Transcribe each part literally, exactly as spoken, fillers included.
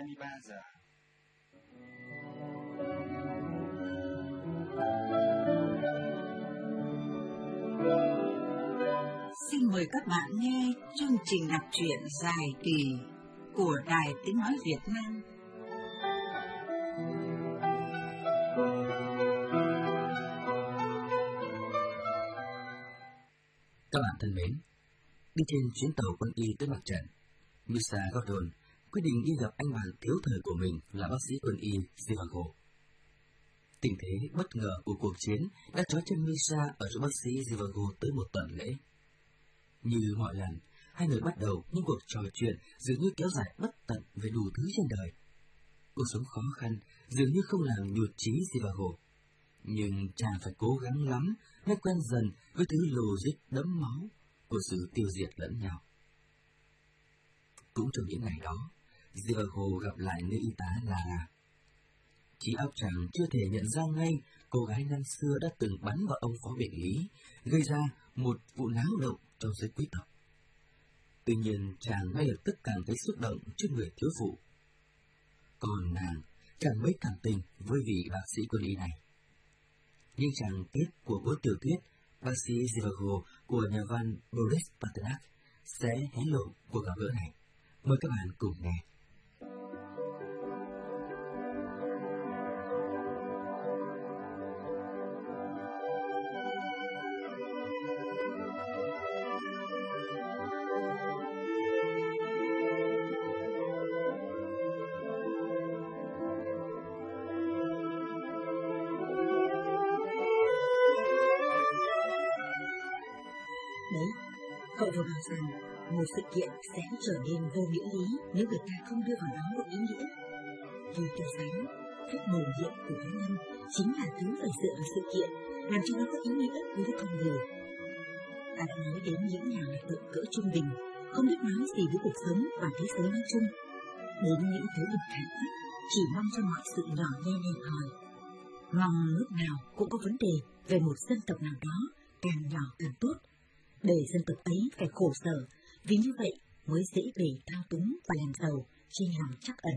hai mươi ba giờ. Xin mời các bạn nghe chương trình đọc truyện dài kỳ của Đài Tiếng Nói Việt Nam. Các bạn thân mến, đi trên chuyến tàu quân y tới mặt trận, Misha Gordon quyết định đi gặp anh bạn thiếu thời của mình là bác sĩ quân y Zivago. Tình thế bất ngờ của cuộc chiến đã trói chân Misha ở chỗ bác sĩ Zivago tới một tuần lễ. Như mọi lần, hai người bắt đầu những cuộc trò chuyện dường như kéo dài bất tận về đủ thứ trên đời. Cuộc sống khó khăn dường như không làm nhụt chí Zivago, nhưng chàng phải cố gắng lắm mới quen dần với thứ logic đẫm máu của sự tiêu diệt lẫn nhau. Cũng trong những ngày đó, Zivago gặp lại nữ y tá Lara. Trí óc chàng chưa thể nhận ra ngay cô gái năm xưa đã từng bắn vào ông phó bệnh lý, gây ra một vụ náo động trong giới quý tộc. Tuy nhiên chàng ngay lập tức cảm thấy xúc động trước người thiếu phụ. Còn nàng chẳng mấy cảm tình với vị bác sĩ quân y này. Nhưng chàng kết của cuốn tiểu thuyết Bác sĩ Zivago của nhà văn Boris Pasternak sẽ hé lộ cuộc gặp gỡ này. Mời các bạn cùng nghe. Đấy, cậu vừa bảo rằng một sự kiện sẽ trở nên vô nghĩa lý nếu người ta không đưa vào đó một ý nghĩa. Vì tôi rằng cách bổ nhiệm của cá nhân chính là thứ phải dựa vào sự kiện, làm cho nó có ý nghĩa đối với con người. Ta đã nói đến những nhà hoạt động cỡ trung bình, không biết nói gì với cuộc sống và thế giới nói chung, đến những thứ bình thản nhất, chỉ mong cho mọi sự nhỏ nhen hẹp hòi, mong lúc nào cũng có vấn đề về một dân tộc nào đó, càng nhỏ càng tốt, để dân tộc ấy phải khổ sở, vì như vậy mới dễ bề thao túng và làm giàu trên lòng trắc ẩn.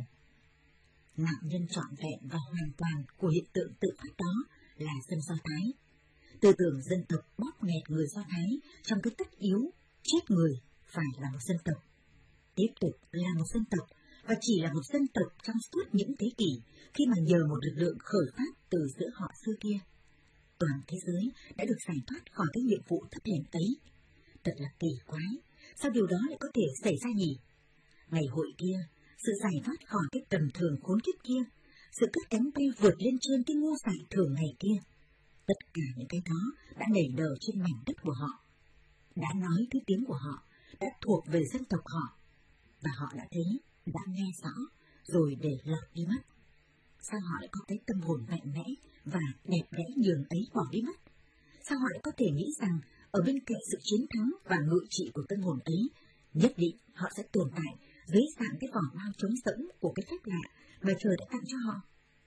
Nạn nhân trọn vẹn và hoàn toàn của hiện tượng tự phát đó là dân Do Thái. Tư tưởng dân tộc bóp nghẹt người Do Thái trong cái tất yếu chết người phải là một dân tộc, tiếp tục là một dân tộc và chỉ là một dân tộc trong suốt những thế kỷ khi mà nhờ một lực lượng khởi phát từ giữa họ xưa kia. Toàn thế giới đã được giải thoát khỏi cái nhiệm vụ thấp hèn ấy. Thật là kỳ quái, sao điều đó lại có thể xảy ra nhỉ? Ngày hội kia, sự giải thoát khỏi cái tầm thường khốn kiếp kia, sự cất cánh bay vượt lên trên cái ngu dại thường ngày kia, tất cả những cái đó đã nảy nở trên mảnh đất của họ, đã nói thứ tiếng của họ, đã thuộc về dân tộc họ, và họ đã thấy, đã nghe rõ, rồi để lọt đi mất. Sao họ lại có cái tâm hồn mạnh mẽ và đẹp đẽ nhường ấy bỏ đi mất? Sao họ lại có thể nghĩ rằng ở bên cạnh sự chiến thắng và ngự trị của tâm hồn ấy, nhất định họ sẽ tồn tại dưới dạng cái vỏ bao trống rỗng của cái phép lạ mà trời đã tặng cho họ?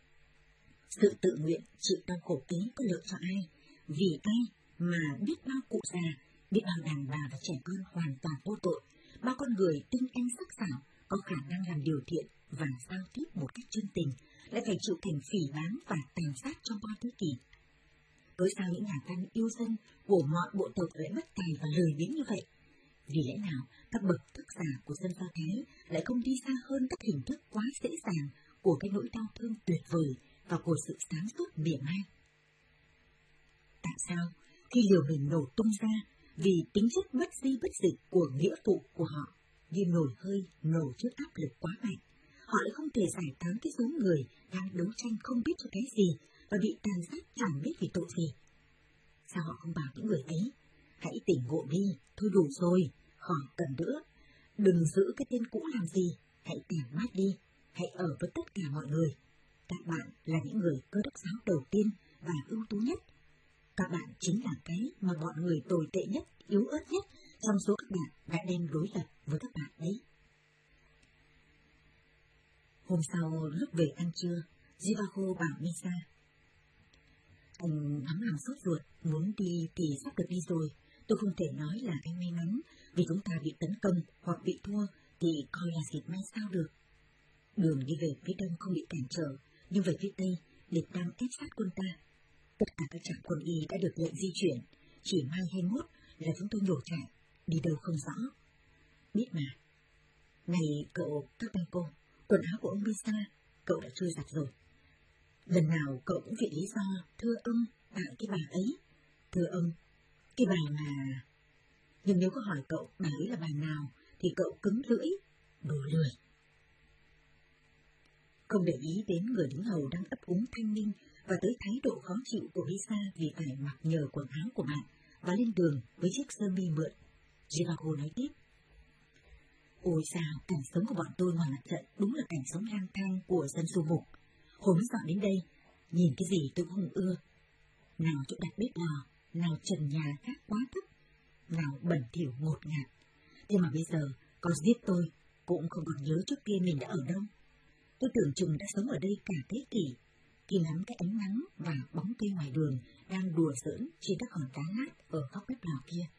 Sự tự nguyện chịu đau khổ ấy có lợi cho ai? Vì ai mà biết bao cụ già, biết bao đàn bà và trẻ con hoàn toàn vô tội, bao con người tinh anh sắc sảo có khả năng làm điều thiện và giao tiếp một cách chân tình, lại phải chịu cảnh phỉ báng và tàn sát trong bao thế kỷ. Với sao những nhà văn yêu dân của mọi bộ tộc lại mất tài và lười biếng như vậy? Vì lẽ nào các bậc thức giả của dân Do Thái lại không đi xa hơn các hình thức quá dễ dàng của cái nỗi đau thương tuyệt vời và của sự sáng suốt mỉa mai? Tại sao khi liều mình nổ tung ra vì tính chất bất di bất dịch của nghĩa vụ của họ như nồi hơi nổ trước áp lực quá mạnh, họ lại không thể giải tán cái số người đang đấu tranh không biết cho cái gì và bị tàn sát chẳng biết vì tội gì? Sao họ không bảo những người ấy, hãy tỉnh ngộ đi, thôi đủ rồi, khỏi cần nữa, đừng giữ cái tên cũ làm gì, hãy tản mát đi, hãy ở với tất cả mọi người. Các bạn là những người Cơ Đốc giáo đầu tiên và ưu tú nhất. Các bạn chính là cái mà bọn người tồi tệ nhất, yếu ớt nhất trong số các bạn đã đem đối lập với các bạn đấy. Hôm sau lúc về ăn trưa, Zivago bảo Misha: Anh lắm làm sốt ruột, muốn đi thì sắp được đi rồi. Tôi không thể nói là anh may mắn, vì chúng ta bị tấn công hoặc bị thua thì coi là dịp may sao được. Đường đi về phía đông không bị cản trở, nhưng về phía tây, địch đang ép sát quân ta. Tất cả các trạm quân y đã được lệnh di chuyển, chỉ mai hay mốt là chúng tôi nhổ chạy, đi đâu không rõ. Biết mà. Này cậu Kapenko, quần áo của ông Misa, cậu đã chưa giặt rồi. Lần nào cậu cũng viện lý do, thưa ông, tặng cái bà ấy. Thưa ông, cái bà mà... Nhưng nếu có hỏi cậu bà ấy là bà nào, thì cậu cứng lưỡi, đồ lười. Không để ý đến người đứng hầu đang ấp úng thanh minh và tới thái độ khó chịu của Lisa vì phải mặc nhờ quần áo của bạn và lên đường với chiếc sơ mi mượn, Zhivago nói tiếp. Ôi sao, cảnh sống của bọn tôi ngoài mặt trận đúng là cảnh sống lang thang của dân du mục. Hồi mới dọn đến đây, nhìn cái gì tôi cũng không ưa. Nào chỗ đặt bếp lò, nào trần nhà khác quá thấp, nào bẩn thỉu ngột ngạt. Thế mà bây giờ, có giết tôi, cũng không còn nhớ trước kia mình đã ở đâu. Tôi tưởng chừng đã sống ở đây cả thế kỷ, khi ngắm cái ánh nắng và bóng cây ngoài đường đang đùa giỡn trên các hòn đá lát ở góc bếp lò kia.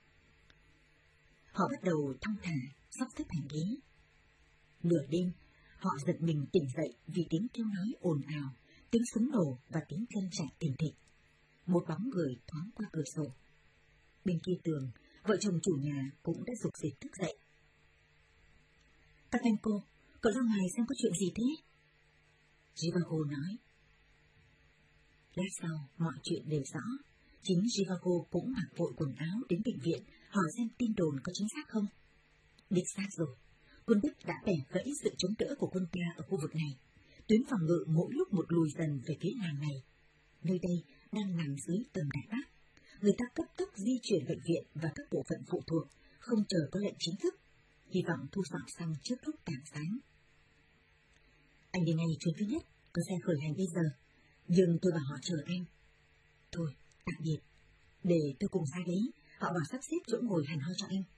Họ bắt đầu thong thả, sắp xếp hành lý. Nửa đêm, họ giật mình tỉnh dậy vì tiếng kêu nói ồn ào, tiếng súng nổ và tiếng chân chạy thình thịch. Một bóng người thoáng qua cửa sổ. Bên kia tường, vợ chồng chủ nhà cũng đã rục rịch thức dậy. Kapenko, cậu ra ngoài xem có chuyện gì thế? Zhivago nói. Lát sau, mọi chuyện đều rõ. Chính Zhivago cũng mặc vội quần áo đến bệnh viện hỏi xem tin đồn có chính xác không. Đích xác rồi. Quân Đức đã bẻ gãy sự chống đỡ của quân ta ở khu vực này. Tuyến phòng ngự mỗi lúc một lùi dần về phía làng này. Nơi đây đang nằm dưới tầm Đại Bác. Người ta cấp tốc di chuyển bệnh viện và các bộ phận phụ thuộc, không chờ có lệnh chính thức, hy vọng thu dọn xong trước lúc tảng sáng. Anh đi ngay chuyến thứ nhất, có xe khởi hành bây giờ, nhưng tôi bảo họ chờ anh. Thôi, tạm biệt, để tôi cùng ra đấy, họ bảo sắp xếp chỗ ngồi hẳn hoi cho anh.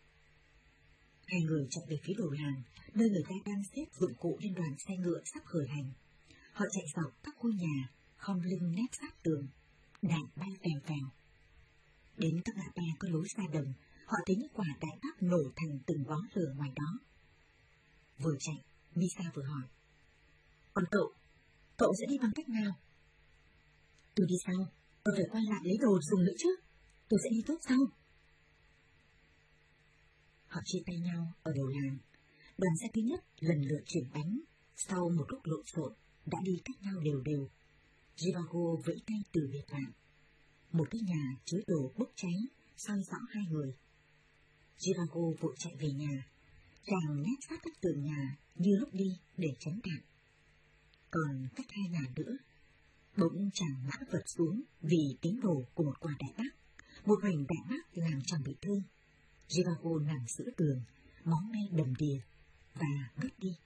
Hai người chạy về phía đầu làng, nơi người ta đang xếp dụng cụ lên đoàn xe ngựa sắp khởi hành. Họ chạy dọc các ngôi nhà, khom lưng nép sát tường, đạn bay vèo vèo. Đến các ngã ba có lối ra đồng, họ thấy những quả đại bác nổ thành từng bó lửa ngoài đó. Vừa chạy, Misa vừa hỏi. Còn cậu, cậu sẽ đi bằng cách nào? Tôi đi sau, tôi phải quay lại lấy đồ dùng nữa chứ, tôi sẽ đi tốt sau. Họ chia tay nhau ở đầu làng. Đoàn xe thứ nhất lần lượt chuyển bánh, sau một lúc lộn xộn đã đi cách nhau đều đều. Zhivago vẫy tay từ biệt bạn. Một cái nhà chứa đồ bốc cháy soi rõ hai người. Zhivago vội chạy về nhà, chàng nép sát các tường nhà như lúc đi để tránh đạn. Còn cách hai nhà nữa, bỗng chàng ngã vật xuống vì tiếng nổ của một quả đại bác. Một hoành đại bác làm chàng bị thương. Zhivago nằm giữa tường, máu me đầm đìa và ngất đi.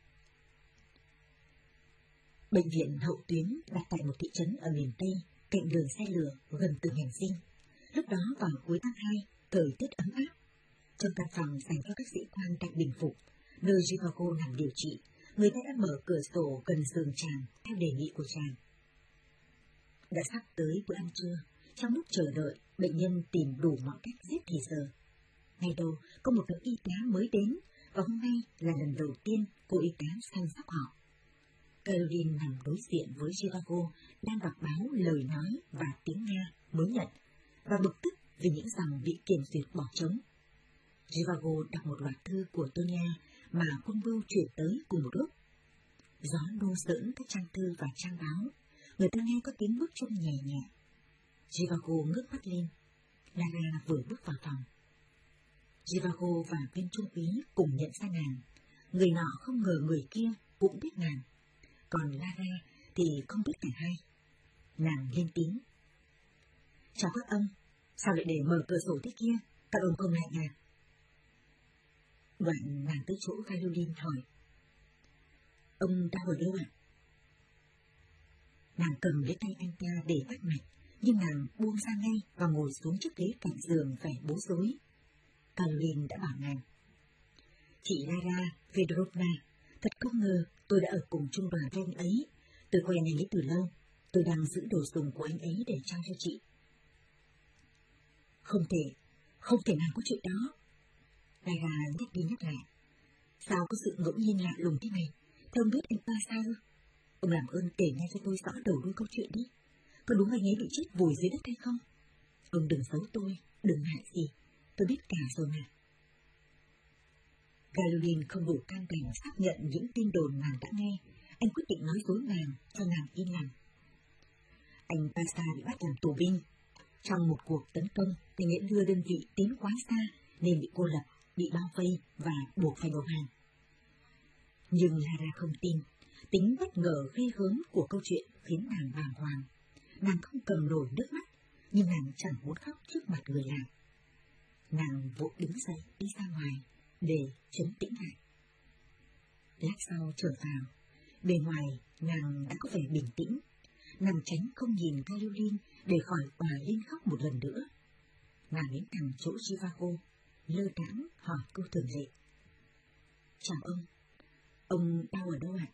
Bệnh viện hậu tuyến đặt tại một thị trấn ở miền Tây, cạnh đường xe lửa gần tường hành dinh. Lúc đó vào cuối tháng hai, thời tiết ấm áp. Trong căn phòng dành cho các sĩ quan tại bình phục, nơi Zhivago nằm điều trị, người ta đã mở cửa sổ gần giường chàng theo đề nghị của chàng. Đã sắp tới bữa ăn trưa, trong lúc chờ đợi, bệnh nhân tìm đủ mọi cách giết thì giờ. Ngay đâu có một nữ y tá mới đến, và hôm nay là lần đầu tiên cô y tá săn sóc họ. Caroline nằm đối diện với Zhivago, đang đọc báo lời nói và tiếng Nga mới nhận, và bực tức vì những dòng bị kiểm duyệt bỏ trống. Zhivago đọc một loạt thư của Tonya mà quân bưu chuyển tới cùng một lúc. Gió nô giỡn các trang thư và trang báo, người ta nghe có tiếng bước chân nhẹ nhẹ. Zhivago ngước mắt lên. Lara vừa bước vào phòng. Zhivago và viên trung úy cùng nhận ra nàng. Người nọ không ngờ người kia cũng biết nàng. Còn Lara thì không biết cả hai. Nàng lên tiếng. Chào các ông, sao lại để mở cửa sổ thế kia, các ông không lạnh à? Đoạn nàng tới chỗ Caroline hỏi. Ông đang ở đâu ạ? Nàng cầm lấy tay anh ta để bắt mạch, nhưng nàng buông ra ngay và ngồi xuống chiếc ghế cạnh giường vẻ bối rối. Caroline đã bảo nàng. Chị Lara Fedorovna, thật không ngờ tôi đã ở cùng trung đoàn với anh ấy. Tôi quen anh ấy từ lâu, tôi đang giữ đồ dùng của anh ấy để trao cho chị. Không thể, không thể nào có chuyện đó. Lara nhắc đi nhắc lại. Sao có sự ngẫu nhiên lạ lùng thế này? Thế ông biết anh ta sao? Ông làm ơn kể ngay cho tôi rõ đầu đuôi câu chuyện đi. Có đúng anh ấy bị chết vùi dưới đất hay không? Ông đừng giấu tôi, đừng hại gì. Tôi biết cả rồi mà. Galulin không đủ can đảm xác nhận những tin đồn nàng đã nghe. Anh quyết định nói dối nàng cho nàng yên lòng. Anh Pasa bị bắt làm tù binh. Trong một cuộc tấn công, anh ấy đưa đơn vị tiến quá xa nên bị cô lập, bị bao vây và buộc phải đầu hàng. Nhưng Lara không tin. Tính bất ngờ ghê gớm của câu chuyện khiến nàng bàng hoàng. Nàng không cầm nổi nước mắt, nhưng nàng chẳng muốn khóc trước mặt người làm. Nàng vội đứng dậy đi ra ngoài để trấn tĩnh lại. Lát sau trở vào, bề ngoài nàng đã có vẻ bình tĩnh. Nàng tránh không nhìn Galulin để khỏi òa lên khóc một lần nữa. Nàng đến thẳng chỗ Zhivago, lơ đãng hỏi câu thường lệ. Chào ông, ông đau ở đâu ạ?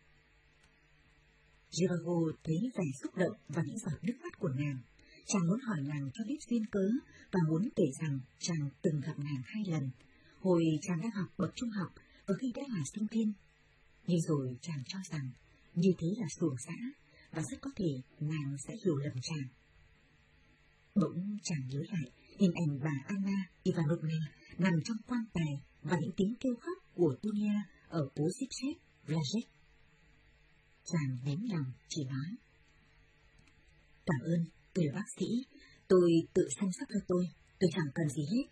Zhivago thấy vẻ xúc động và những giọt nước mắt của nàng. Chàng muốn hỏi nàng cho biết duyên cớ và muốn kể rằng chàng từng gặp nàng hai lần, hồi chàng đang học bậc trung học và khi đã là sinh viên. Nhưng rồi chàng cho rằng như thế là xuồng xã và rất có thể nàng sẽ hiểu lầm chàng. Bỗng chàng nhớ lại hình ảnh bà Anna Ivanovna nằm trong quan tài và những tiếng kêu khóc của Tunia ở phố Zipset, Vlajek. Chàng nén lòng chỉ nói: Cảm ơn, tôi là bác sĩ, tôi tự chăm sóc cho tôi, tôi chẳng cần gì hết.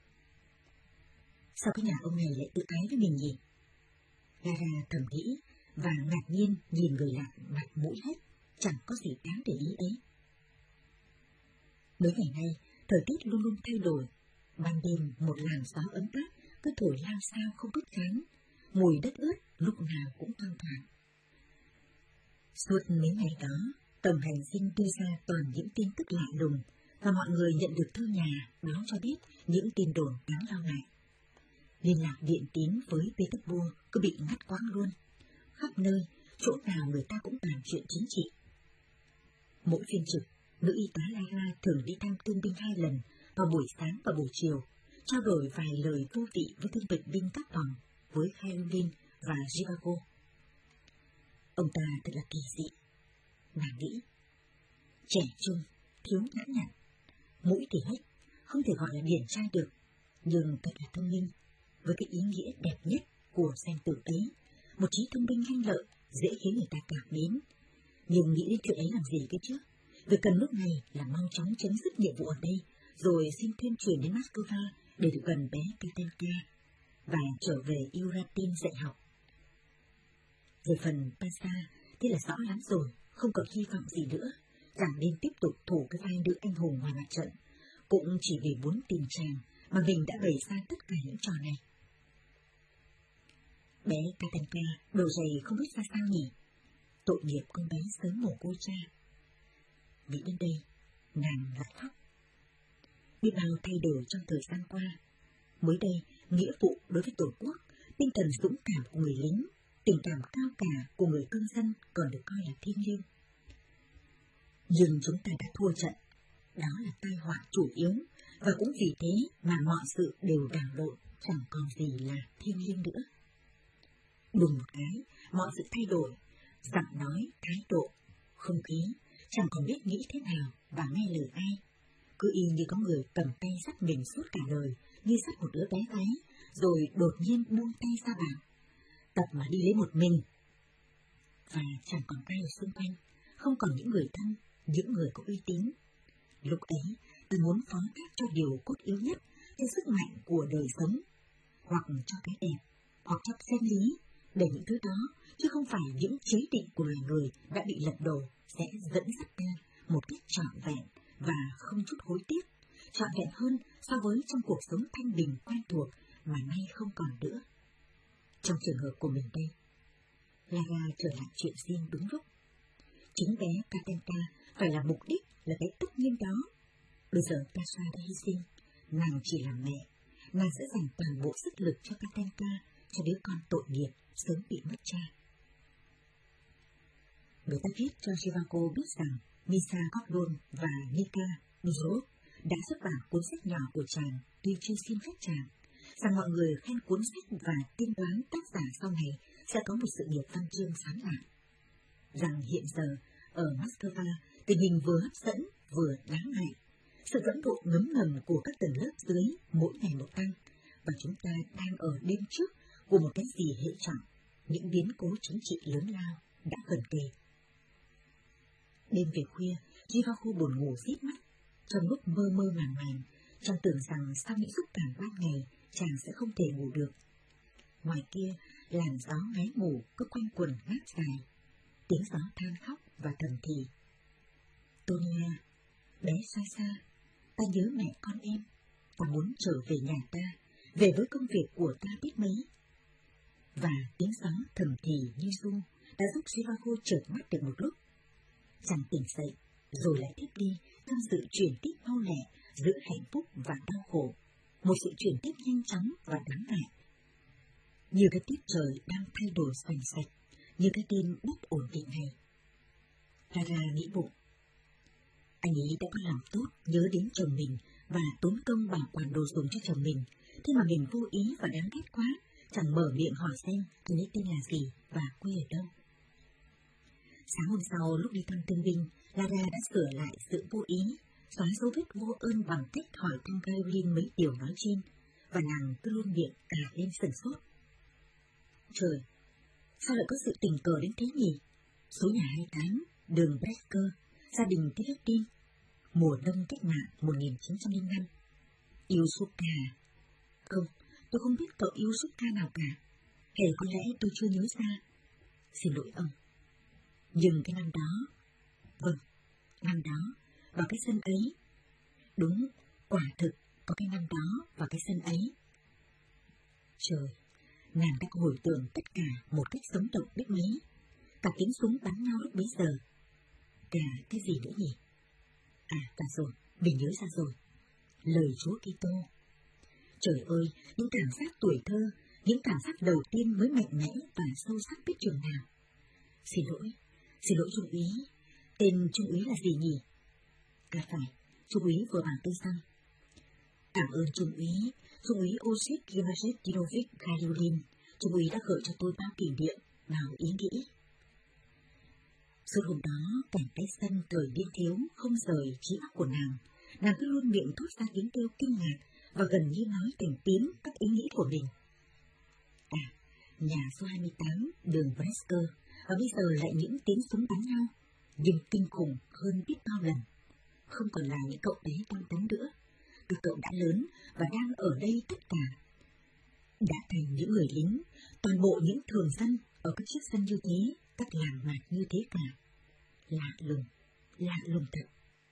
Sao cái nhà ông này lại tự ái với mình nhỉ? Lara thầm nghĩ và ngạc nhiên nhìn người lạ mặt mũi hết, chẳng có gì đáng để ý ấy. Mấy ngày nay, thời tiết luôn luôn thay đổi. Ban đêm một làn gió ấm áp cứ thổi lao sao không biết cánh, mùi đất ướt lúc nào cũng thoang thoảng. Suốt mấy ngày đó, tổng hành dinh đưa ra toàn những tin tức lạ lùng và mọi người nhận được thư nhà báo cho biết những tin đồn đáng lo ngại. Liên lạc điện tín với Petersburg cứ bị ngắt quãng luôn. Khắp nơi, chỗ nào người ta cũng bàn chuyện chính trị. Mỗi phiên trực, nữ y tá Lara thường đi thăm thương binh hai lần, vào buổi sáng và buổi chiều, trao đổi vài lời vô vị với thương bệnh binh các phòng, với Galulin và Zhivago. Ông ta thật là kỳ dị. Nàng nghĩ, trẻ trung, thiếu nhã nhặn, mũi thì hết, không thể gọi là điển trai được, nhưng thật là thông minh, với cái ý nghĩa đẹp nhất của danh từ ấy, một trí thông minh lanh lợi, dễ khiến người ta cảm mến. Nhưng nghĩ đến chuyện ấy làm gì cơ chứ? Việc cần lúc này là mau chóng chấm dứt nhiệm vụ ở đây, rồi xin thuyên chuyển đến Moscow để được gần bé Katenka và trở về Uratin dạy học. Về phần Pasa thì là rõ lắm rồi, không còn hy vọng gì nữa, rằng nên tiếp tục thủ cái vai nữ anh hùng ngoài mặt trận, cũng chỉ vì muốn tìm chàng mà mình đã bày ra tất cả những trò này. Bé Katenka đầu dày không biết ra sao nhỉ, tội nghiệp con bé sớm mồ côi cha. Nghĩ đến đây, nàng lại khóc. Biết bao thay đổi trong thời gian qua. Mới đây, nghĩa vụ đối với Tổ quốc, tinh thần dũng cảm của người lính, tình cảm cao cả của người cư dân còn được coi là thiêng liêng. Nhưng chúng ta đã thua trận, đó là tai họa chủ yếu, và cũng vì thế mà mọi sự đều đảo lộn, chẳng còn gì là thiêng liêng nữa. Đùng một cái, mọi sự thay đổi, giọng nói, thái độ, không khí, chẳng còn biết nghĩ thế nào và nghe lời ai. Cứ y như có người cầm tay dắt mình suốt cả đời, như dắt một đứa bé gái, rồi đột nhiên buông tay ra bảo, tập mà đi lấy một mình. Và chẳng còn ai ở xung quanh, không còn những người thân, những người có uy tín. Lúc ấy, ta muốn phó thác cho điều cốt yếu nhất, cho sức mạnh của đời sống, hoặc cho cái đẹp, hoặc cho chân lý, để những thứ đó, chứ không phải những chế định của loài người đã bị lật đổ, sẽ dẫn dắt ta một cách trọn vẹn và không chút hối tiếc, trọn vẹn hơn so với trong cuộc sống thanh bình quen thuộc mà nay không còn nữa. Trong trường hợp của mình đây, Lara trở lại chuyện riêng đúng lúc. Chính bé Katenka phải là mục đích, là cái tất nhiên đó. Bây giờ Pasa đã hy sinh, nàng chỉ là mẹ, nàng sẽ dành toàn bộ sức lực cho Katenka, cho đứa con tội nghiệp sớm bị mất cha. Người ta viết cho Zhivago biết rằng Misa Gordon và Nika Mizorov đã xuất bản cuốn sách nhỏ của chàng tuy chưa xin phép chàng, rằng mọi người khen cuốn sách và tiên đoán tác giả sau này sẽ có một sự nghiệp văn chương sáng lạng. Rằng hiện giờ, ở Moscow, tình hình vừa hấp dẫn, vừa đáng ngại. Sự phẫn nộ ngấm ngầm của các tầng lớp dưới mỗi ngày một tăng, và chúng ta đang ở đêm trước của một cái gì hệ trọng, những biến cố chính trị lớn lao đã gần kề. Đêm về khuya, Zhivago buồn ngủ rít mắt, trong lúc mơ mơ màng màng, chàng tưởng rằng sau những xúc cảm ban ngày, chàng sẽ không thể ngủ được. Ngoài kia, làn gió ngáy ngủ cứ quanh quần ngát dài, tiếng gió than khóc và thầm thì. Tonia, bé xa xa, ta nhớ mẹ con em, ta muốn trở về nhà ta, về với công việc của ta biết mấy. Và tiếng gió thầm thì như ru đã giúp Zhivago chợp mắt được một lúc. Chàng tỉnh dậy, rồi lại tiếp đi trong sự chuyển tiếp mau lẹ giữa hạnh phúc và đau khổ, một sự chuyển tiếp nhanh chóng và đáng ngại. Như cái tiết trời đang thay đổi xoành xoạch, như cái đêm bất ổn định này. Clara nghĩ bụng, anh ấy đã có lòng tốt nhớ đến chồng mình và tốn công bảo quản đồ dùng cho chồng mình, thế mà mình vô ý và đáng ghét quá, chẳng mở miệng hỏi xem anh ấy tên là gì và quê ở đâu. Sáng hôm sau lúc đi thăm thương binh, Lara đã sửa lại sự vô ý, xóa dấu vết vô ơn bằng cách hỏi thăm Caroline mấy điều nói trên, và nàng cứ luôn miệng cả lên sửng sốt. Trời, sao lại có sự tình cờ đến thế nhỉ? Số nhà hai mươi tám, đường Bresker, gia đình Tivetin, mùa đông cách mạng một nghìn chín trăm lẻ năm. Yusuka. Không, tôi không biết cậu Yusuka nào cả. Hay có lẽ tôi chưa nhớ ra. Xin lỗi ông. Nhưng cái năm đó, vâng, năm đó, vào cái sân ấy, đúng, quả thực có cái năm đó vào cái sân ấy. Trời, nàng đã hồi tưởng tất cả một cách sống động biết mấy, cả tiếng súng bắn nhau lúc bấy giờ. Cả cái gì nữa nhỉ? À, cả rồi, mình nhớ ra rồi. Lời Chúa Kitô. Trời ơi, những cảm giác tuổi thơ, những cảm giác đầu tiên mới mạnh mẽ và sâu sắc biết chừng nào. Xin lỗi, xin lỗi Trung úy, tên Trung úy là gì nhỉ? À phải, Trung úy vừa bảo tôi xong. Cảm ơn Trung úy, Trung úy Osip Gimashetinovich Gayulin, Trung úy đã gợi cho tôi bao kỷ niệm, bao ý nghĩ. Suốt hôm đó, cảnh cái sân thời niên thiếu không rời trí óc của nàng, nàng cứ luôn miệng thốt ra tiếng kêu kinh ngạc và gần như nói thành tiếng các ý nghĩ của mình. À, nhà số hai mươi tám, đường Bresker, và bây giờ lại những tiếng súng bắn nhau, nhưng kinh khủng hơn biết bao lần. Không còn là những cậu bé băng tấn nữa, các cậu đã lớn và đang ở đây tất cả. Đã thành những người lính, toàn bộ những thường dân ở các chiếc sân như thế, các làng mạc như thế cả. Lạ lùng, lạ lùng thật.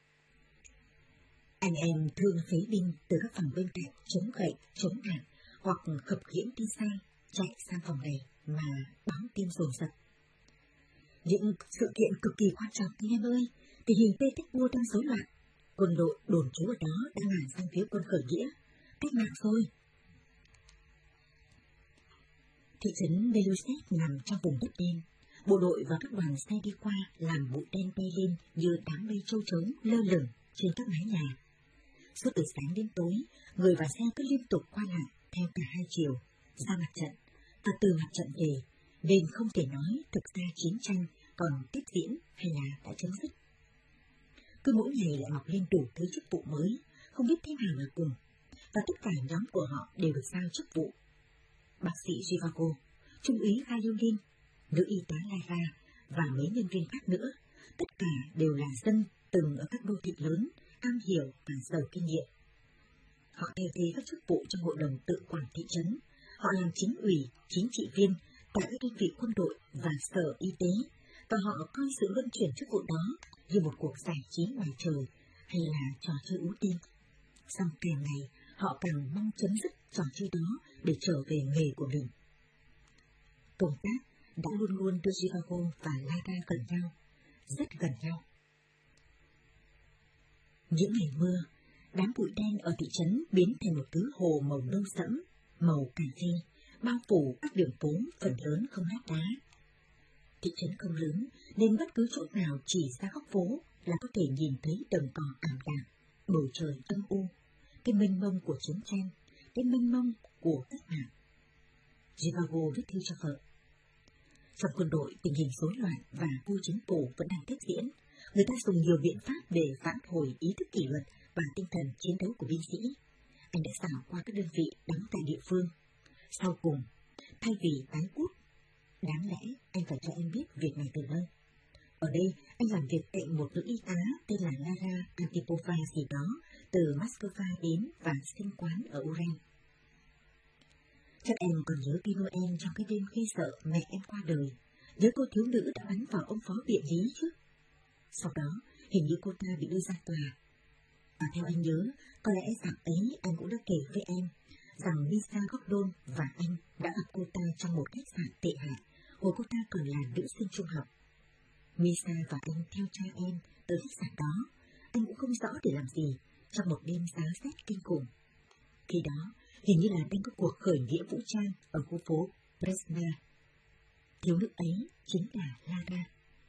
Anh em thương phế binh từ các phòng bên cạnh chống gậy, chống đạn hoặc khập khiễng đi xa, chạy sang phòng này mà báo tin dồn dập. Những sự kiện cực kỳ quan trọng thì em ơi, tình hình Petersburg đang rối loạn, quân đội đồn trú ở đó đang ngả sang phía quân khởi nghĩa, cách mạng rồi. Thị trấn Belusev nằm trong vùng đất đen, bộ đội và các đoàn xe đi qua làm bụi đen bay lên như đám mây châu chấu lơ lửng trên các mái nhà. Suốt từ sáng đến tối, người và xe cứ liên tục qua lại theo cả hai chiều, ra mặt trận và từ mặt trận về, nên không thể nói thực ra chiến tranh còn tiếp diễn hay là đã chấm dứt. Cứ mỗi ngày lại mọc lên đủ thứ chức vụ mới, không biết thế nào là cùng, và tất cả nhóm của họ đều được giao chức vụ. Bác sĩ Zhivago, trung úy Gayulin, nữ y tá Lara và mấy nhân viên khác nữa, tất cả đều là dân từng ở các đô thị lớn, am hiểu và giàu kinh nghiệm. Họ theo thế các chức vụ trong hội đồng tự quản thị trấn, họ làm chính ủy, chính trị viên tại các đơn vị quân đội và sở y tế, và họ coi sự luân chuyển chức vụ đó như một cuộc giải trí ngoài trời hay là trò chơi ú tim. Xong càng ngày, họ càng mong chấm dứt trò chơi đó để trở về nghề của mình. Công tác đã luôn luôn đưa Zhivago và Lara gần nhau, rất gần nhau. Những ngày mưa, đám bụi đen ở thị trấn biến thành một thứ hồ màu nâu sẫm, màu cà phê, bao phủ các đường phố phần lớn không lát đá. Thị trấn không lớn nên bất cứ chỗ nào chỉ ra góc phố là có thể nhìn thấy đồng cỏ ảm đạm, bầu trời âm u, cái mênh mông của chiến tranh, cái mênh mông của cách mạng. Zhivago viết thư cho vợ. Trong quân đội, tình hình rối loạn và vô chính phủ vẫn đang tiếp diễn. Người ta dùng nhiều biện pháp để vãn hồi ý thức kỷ luật và tinh thần chiến đấu của binh sĩ. Anh đã xảo qua các đơn vị đóng tại địa phương. Sau cùng, thay vì tái cút, đáng lẽ anh phải cho em biết việc này từ lâu. Ở đây, anh làm việc cạnh một nữ y tá tên là Lara Antipova gì đó, từ Moscow đến và sinh quán ở Uran. Chắc em còn nhớ tin Noel trong cái đêm khi sợ mẹ em qua đời, nhớ cô thiếu nữ đã bắn vào ông phó viện lý chứ. Sau đó, hình như cô ta bị đưa ra tòa. Và theo anh nhớ, có lẽ rằng ấy anh cũng đã kể với em rằng Lisa Gordon và anh đã gặp cô ta trong một khách sạn tệ hại, hồi cô ta còn là nữ sinh trung học. Lisa và anh theo cha em tới khách sạn đó, anh cũng không rõ để làm gì, trong một đêm giá rét kinh khủng. Khi đó, hình như là đang có cuộc khởi nghĩa vũ trang ở khu phố Presna. Thiếu nữ ấy chính là Lara.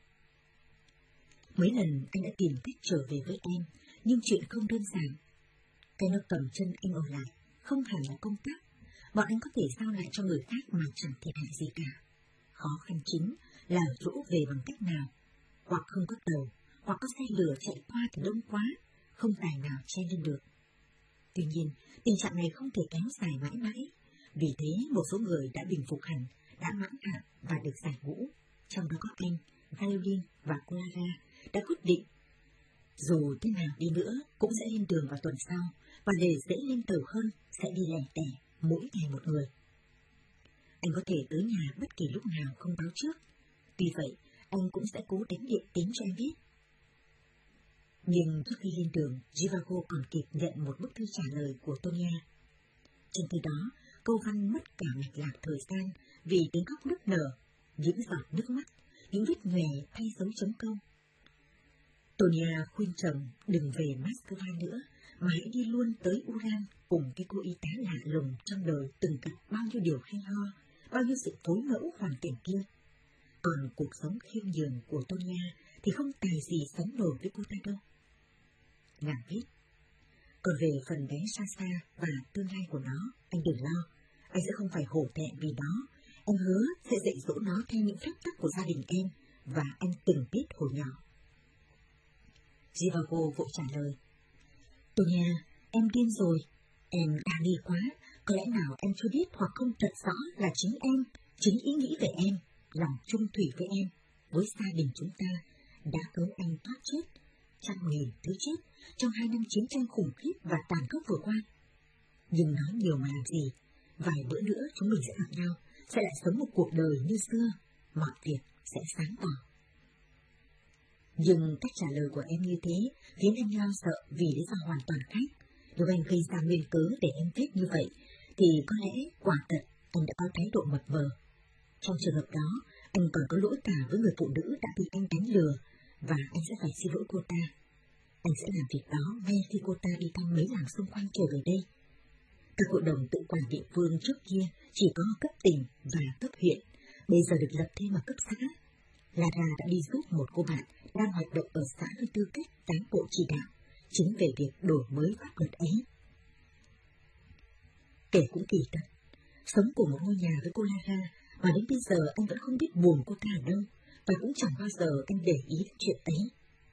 Mấy lần anh đã tìm cách trở về với em, nhưng chuyện không đơn giản. Cái nó cầm chân anh ở lại, không hẳn là công tác. Bọn anh có thể giao lại cho người khác mà chẳng thiệt hại gì cả. Khó khăn chính là ở chỗ về bằng cách nào. Hoặc không có tàu, hoặc có xe lửa chạy qua thì đông quá, không tài nào chen lên được. Tuy nhiên, tình trạng này không thể kéo dài mãi mãi. Vì thế, một số người đã bình phục hẳn, đã mãn hạn và được giải ngũ. Trong đó có anh, Violin và Clara đã quyết định dù thế nào đi nữa cũng sẽ lên đường vào tuần sau, và để dễ lên tàu hơn sẽ đi lẻ tẻ mỗi ngày một người. Anh có thể tới nhà bất kỳ lúc nào không báo trước. Tuy vậy, anh cũng sẽ cố đánh điện tính cho em biết. Nhưng trước khi lên đường, Zhivago còn kịp nhận một bức thư trả lời của Tonia. Trên thư đó, câu văn mất cả mạch lạc thời gian vì tiếng khóc nức nở, những giọt nước mắt, những vết nhòe thay dấu chấm câu. Tonia khuyên chồng đừng về Moscow nữa, mà hãy đi luôn tới Uran cùng cái cô y tá lạ lùng trong đời từng gặp bao nhiêu điều hay ho, bao nhiêu sự phối ngẫu hoàn cảnh kia. Còn cuộc sống khiêm nhường của Tonia thì không tài gì sánh nổi với cô ta đâu. Nàng viết, còn về phần bé Sasa và tương lai của nó, anh đừng lo, anh sẽ không phải hổ thẹn vì nó. Anh hứa sẽ dạy dỗ nó theo những phép tắc của gia đình em và anh từng biết hồi nhỏ. Zhivago vội trả lời, Tonia, em điên rồi, em đa nghi quá, có lẽ nào em chưa biết hoặc không thật rõ là chính em, chính ý nghĩ về em, lòng trung thủy với em, với gia đình chúng ta, đã cứu anh thoát chết, trăm nghìn thứ chết, trong hai năm chiến tranh khủng khiếp và tàn khốc vừa qua. Nhưng nói nhiều mà làm gì, vài bữa nữa chúng mình sẽ gặp nhau, sẽ lại sống một cuộc đời như xưa, mọi việc sẽ sáng tỏ. Nhưng cách trả lời của em như thế khiến anh lo sợ vì lý do hoàn toàn khác. Nếu anh gây ra nguyên cớ để em viết như vậy, thì có lẽ quả thật anh đã có thái độ mập mờ. Trong trường hợp đó, anh còn có lỗi cả với người phụ nữ đã bị anh đánh lừa, và anh sẽ phải xin lỗi cô ta. Anh sẽ làm việc đó ngay khi cô ta đi thăm mấy làng xung quanh trở về đây. Các hội đồng tự quản địa phương trước kia chỉ có cấp tỉnh và cấp huyện, bây giờ được lập thêm ở cấp xã. Lara đã đi giúp một cô bạn đang hoạt động ở xã với tư cách cán bộ chỉ đạo, chính về việc đổi mới pháp luật ấy. Kể cũng kỳ thật, sống cùng một ngôi nhà với cô Lara mà đến bây giờ anh vẫn không biết buồn cô ta ở đâu, và cũng chẳng bao giờ anh để ý đến chuyện ấy.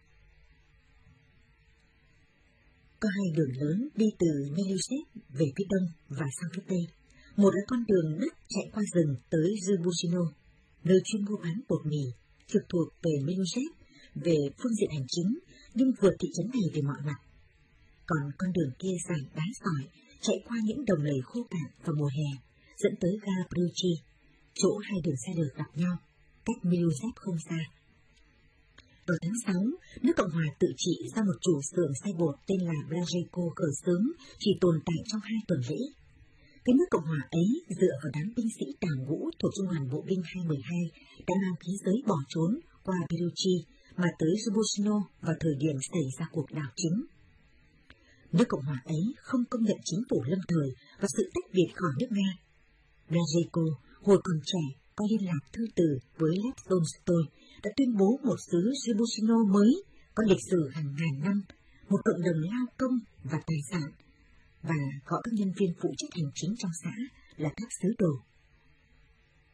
Có hai đường lớn đi từ Meluset về phía đông và sang phía tây. Một là con đường đất chạy qua rừng tới Zhybushino, nơi chuyên mua bán bột mì, trực thuộc về Meluset về phương diện hành chính, nhưng vượt thị trấn này về mọi mặt. Còn con đường kia dài đá sỏi, chạy qua những đồng lầy khô cạn vào mùa hè, dẫn tới ga Bruchi, chỗ hai đường xe lửa gặp nhau, cách Meluset không xa. Ở tháng sáu, nước Cộng hòa tự trị do một chủ xưởng xay bột tên là Blajenko khởi xướng chỉ tồn tại trong hai tuần lễ. Cái nước Cộng hòa ấy dựa vào đám binh sĩ đào ngũ thuộc Trung đoàn bộ binh hai một hai đã mang khí giới bỏ trốn qua Beluchi mà tới Zhybushino vào thời điểm xảy ra cuộc đảo chính. Nước Cộng hòa ấy không công nhận chính phủ lâm thời và sự tách biệt khỏi nước Nga. Blajenko hồi còn trẻ có liên lạc thư từ với Lev Tolstoy đã tuyên bố một xứ Zhybushino mới có lịch sử hàng ngàn năm, một cộng đồng lao công và tài sản, và gọi các nhân viên phụ trách hành chính trong xã là các sứ đồ.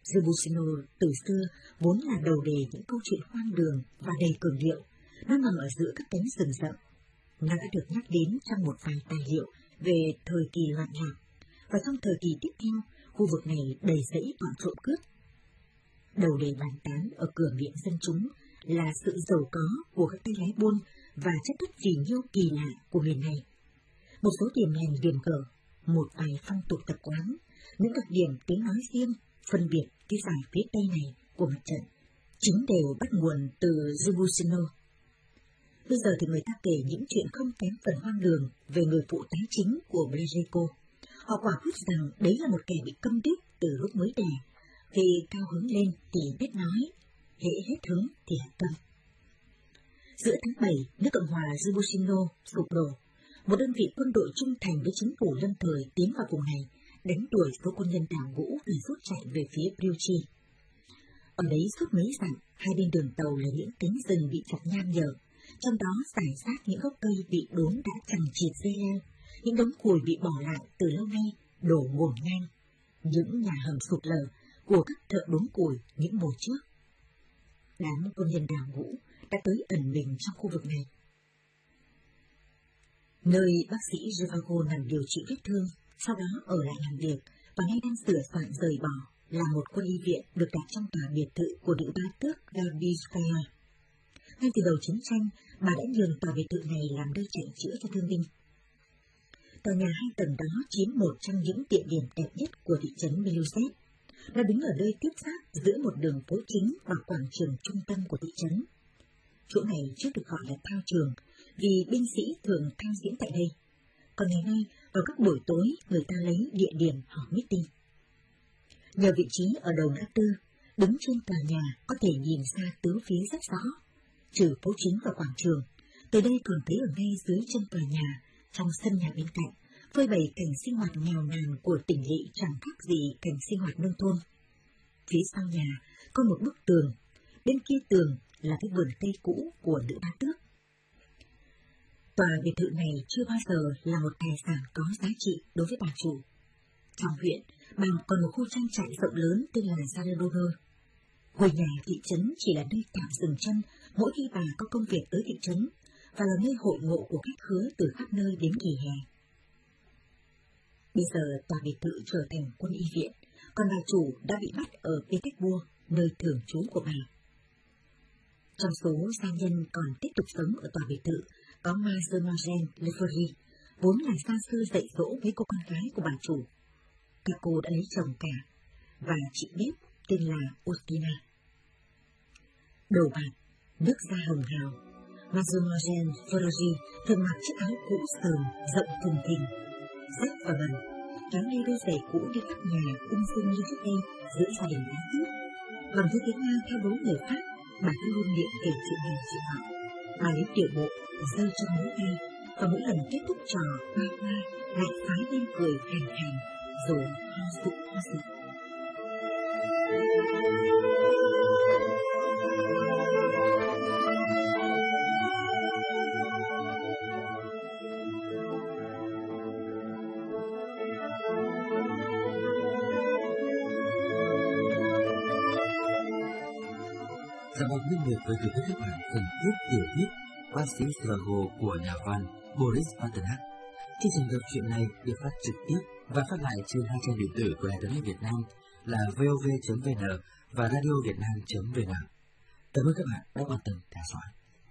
Zebusino từ xưa vốn là đầu đề những câu chuyện hoang đường và đầy cường điệu. Nó nằm ở giữa các cánh rừng rậm. Nó đã được nhắc đến trong một vài tài liệu về thời kỳ loạn lạc, và trong thời kỳ tiếp theo, khu vực này đầy rẫy bọn trộm cướp. Đầu đề bàn tán ở cửa miệng dân chúng là sự giàu có của các tay lái buôn và chất đất phì nhiêu kỳ lạ của miền này. Một số điểm lành điểm cờ, một vài phong tục tập quán, những đặc điểm tiếng nói riêng phân biệt cái dải phía tây này của mặt trận, chính đều bắt nguồn từ Zebusino. Bây giờ thì người ta kể những chuyện không kém phần hoang đường về người phụ tá chính của Blereko. Họ quả quyết rằng đấy là một kẻ bị câm điếc từ lúc mới đẻ. Khi cao hứng lên thì biết nói, hễ hết hứng thì hãy câm. Giữa tháng bảy, nước Cộng hòa Zebusino sụp đổ. Một đơn vị quân đội trung thành với chính phủ lâm thời tiến vào vùng này, đánh đuổi số quân nhân đào ngũ để rút chạy về phía Brilchi. Ở đấy suốt mấy dặm, hai bên đường tàu là những cánh rừng bị chặt nham nhở, trong đó rải rác những gốc cây bị đốn đã chằng chịt dây leo, những đống củi bị bỏ lại từ lâu nay đổ ngổn ngang, những nhà hầm sụt lở của các thợ đốn củi những mùa trước. Đám quân nhân đào ngũ đã tới ẩn mình trong khu vực này. Nơi bác sĩ Zhivago nằm điều trị vết thương, sau đó ở lại làm việc và nay đang sửa soạn rời bỏ là một quân y viện được đặt trong tòa biệt thự của nữ bá tước Gabishkaya. Ngay từ đầu chiến tranh, bà đã nhường tòa biệt thự này làm nơi chạy chữa cho thương binh. Tòa nhà hai tầng đó chiếm một trong những địa điểm đẹp nhất của thị trấn Miluset. Nó đứng ở nơi tiếp giáp giữa một đường phố chính và quảng trường trung tâm của thị trấn. Chỗ này trước được gọi là thao trường, vì binh sĩ thường tham diễn tại đây. Còn ngày nay, vào các buổi tối, người ta lấy địa điểm họp meeting. Nhờ vị trí ở đầu ngã tư, đứng trên tòa nhà có thể nhìn ra tứ phía rất rõ. Trừ phố chính và quảng trường, từ đây còn thấy ở ngay dưới chân tòa nhà, trong sân nhà bên cạnh, phơi bày cảnh sinh hoạt nghèo nàn của tỉnh lỵ chẳng khác gì cảnh sinh hoạt nông thôn. Phía sau nhà có một bức tường, bên kia tường là cái vườn cây cũ của nữ bá tước. Tòa biệt thự này chưa bao giờ là một tài sản có giá trị đối với bà chủ. Trong huyện, bà còn một khu trang trại rộng lớn tên là Zaradoro. Ngôi nhà thị trấn chỉ là nơi tạm dừng chân mỗi khi bà có công việc tới thị trấn, và là nơi hội ngộ của khách khứa từ khắp nơi đến kỳ hè. Bây giờ tòa biệt thự trở thành quân y viện, còn bà chủ đã bị bắt ở Petersburg, nơi thường trú của bà. Trong số gia nhân còn tiếp tục sống ở tòa biệt thự có Mademoiselle Lefery, vốn là gia sư dạy dỗ với cô con gái của bà chủ. Các cô đã lấy chồng cả, và chị bếp tên là Ostina. Đầu bạc, nước da hồng hào, Mademoiselle Lefery thường mặc chiếc áo cũ sờn rộng thùng thình, rách và bẩn, kéo lê đôi giày cũ đi khắp nhà ung dung như trước đây giữa gia đình bá tước. Bằng thư tiếng Nga theo lối người Pháp, bà cứ luôn miệng kể chuyện này chuyện họ. Bà lấy tiểu bộ giơ trong mỗi tay, và mỗi lần kết thúc trò ba hoa lại phái lên cười hàn hàn, rồi ho sụp ho sụp. Dạ vâng, những người với gửi tới các bạn phần tiếp tiểu thuyết Bác sĩ Zhivago của nhà văn Boris Pasternak. Chương trình đọc truyện này được phát trực tiếp và phát lại trên hai trang điện tử của Đài Tiếng nói Việt Nam là vov chấm vn và radiovietnam chấm vn. Cảm ơn các bạn đã quan tâm theo dõi.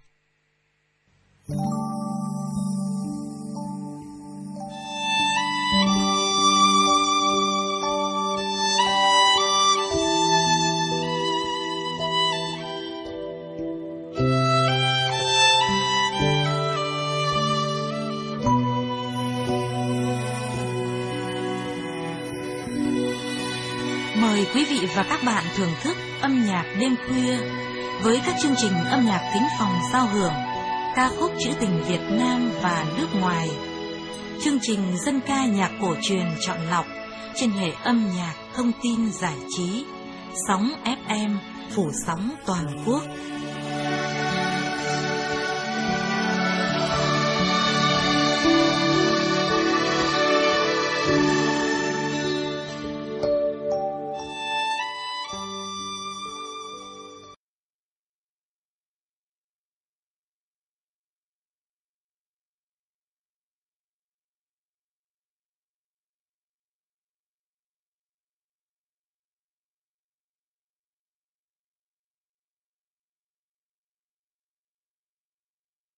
Mời quý vị và các bạn thưởng thức âm nhạc đêm khuya với các chương trình âm nhạc thính phòng giao hưởng, ca khúc trữ tình Việt Nam và nước ngoài, chương trình dân ca nhạc cổ truyền chọn lọc trên hệ âm nhạc thông tin giải trí, sóng ép em phủ sóng toàn quốc.